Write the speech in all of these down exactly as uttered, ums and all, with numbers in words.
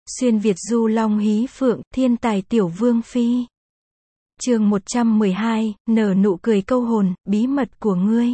Xuyên Việt du long hí phượng, thiên tài tiểu vương phi. Chương một trăm mười hai, nở nụ cười câu hồn, bí mật của ngươi.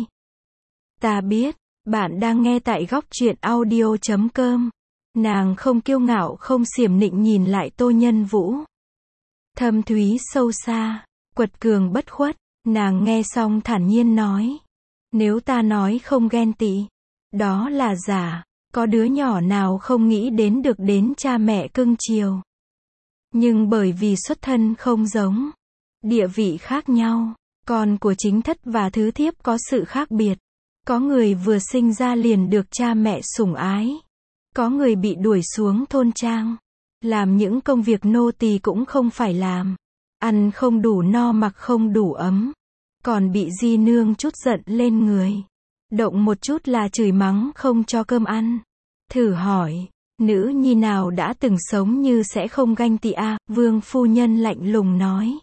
Ta biết, bạn đang nghe tại góc truyện audio chấm com. Nàng không kiêu ngạo không xiểm nịnh nhìn lại Tô Nhân Vũ. Thâm thúy sâu xa, quật cường bất khuất, nàng nghe xong thản nhiên nói. Nếu ta nói không ghen tị, đó là giả. Có đứa nhỏ nào không nghĩ đến được đến cha mẹ cưng chiều. Nhưng bởi vì xuất thân không giống, địa vị khác nhau, con của chính thất và thứ thiếp có sự khác biệt. Có người vừa sinh ra liền được cha mẹ sủng ái. Có người bị đuổi xuống thôn trang. Làm những công việc nô tỳ cũng không phải làm. Ăn không đủ no mặc không đủ ấm. Còn bị di nương chút giận lên người. Động một chút là chửi mắng không cho cơm ăn. Thử hỏi, nữ nhi nào đã từng sống như sẽ không ganh tị a? Vương phu nhân lạnh lùng nói.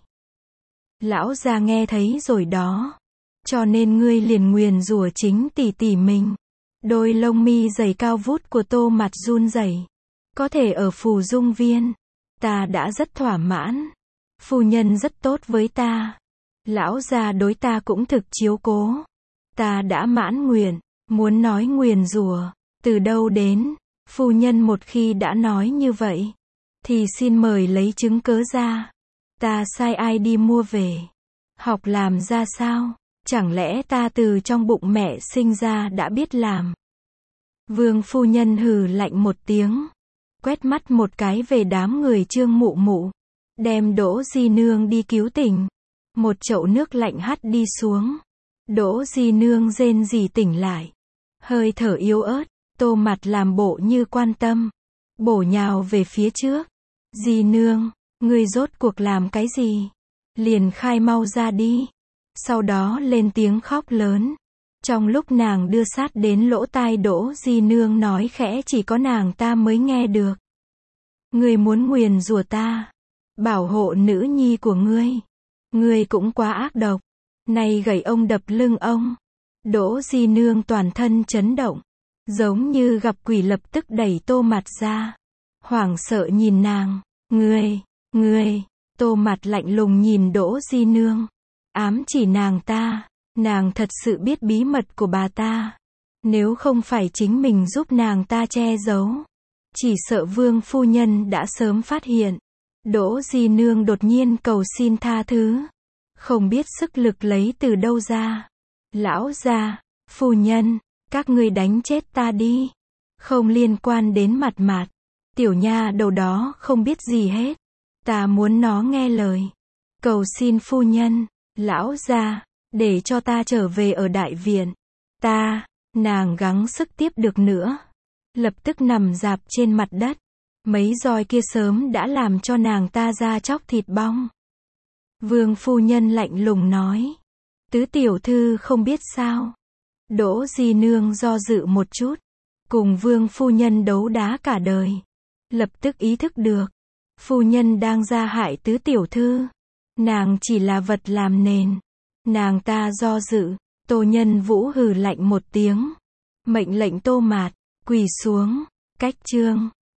Lão già nghe thấy rồi đó. Cho nên ngươi liền nguyền rủa chính tỷ tỷ mình. Đôi lông mi dày cao vút của Tô Mặt run rẩy. Có thể ở Phù Dung Viên, ta đã rất thỏa mãn. Phu nhân rất tốt với ta. Lão già đối ta cũng thực chiếu cố. Ta đã mãn nguyện, muốn nói nguyền rủa, từ đâu đến? Phu nhân một khi đã nói như vậy, thì xin mời lấy chứng cớ ra. Ta sai ai đi mua về? Học làm ra sao? Chẳng lẽ ta từ trong bụng mẹ sinh ra đã biết làm? Vương phu nhân hừ lạnh một tiếng, quét mắt một cái về đám người Trương Mụ Mụ, đem Đỗ Di Nương đi cứu tỉnh. Một chậu nước lạnh hắt đi xuống. Đỗ Di Nương rên rỉ tỉnh lại, hơi thở yếu ớt. Tô Mặt làm bộ như quan tâm, bổ nhào về phía trước. Di Nương, ngươi rốt cuộc làm cái gì? Liền khai mau ra đi. Sau đó lên tiếng khóc lớn. Trong lúc nàng đưa sát đến lỗ tai Đỗ Di Nương nói khẽ chỉ có nàng ta mới nghe được. Ngươi muốn nguyền rủa ta, bảo hộ nữ nhi của ngươi. Ngươi cũng quá ác độc. Này gậy ông đập lưng ông. Đỗ Di Nương toàn thân chấn động, giống như gặp quỷ, lập tức đẩy Tô Mặt ra. Hoảng sợ nhìn nàng. Ngươi, ngươi. Tô Mặt lạnh lùng nhìn Đỗ Di Nương, ám chỉ nàng ta. Nàng thật sự biết bí mật của bà ta. Nếu không phải chính mình giúp nàng ta che giấu, chỉ sợ Vương phu nhân đã sớm phát hiện. Đỗ Di Nương đột nhiên cầu xin tha thứ, không biết sức lực lấy từ đâu ra. Lão gia, phu nhân, các ngươi đánh chết ta đi. Không liên quan đến Mặt Mạt. Tiểu nha đầu đó không biết gì hết. Ta muốn nó nghe lời. Cầu xin phu nhân, lão gia, để cho ta trở về ở đại viện. Ta, nàng gắng sức tiếp được nữa. Lập tức nằm rạp trên mặt đất. Mấy roi kia sớm đã làm cho nàng ta da chóc thịt bong. Vương phu nhân lạnh lùng nói. Tứ tiểu thư không biết sao. Đỗ Di Nương do dự một chút. Cùng Vương phu nhân đấu đá cả đời. Lập tức ý thức được. Phu nhân đang gia hại tứ tiểu thư. Nàng chỉ là vật làm nền. Nàng ta do dự. Tô Nhân Vũ hừ lạnh một tiếng. Mệnh lệnh Tô Mạt quỳ xuống. Cách chương.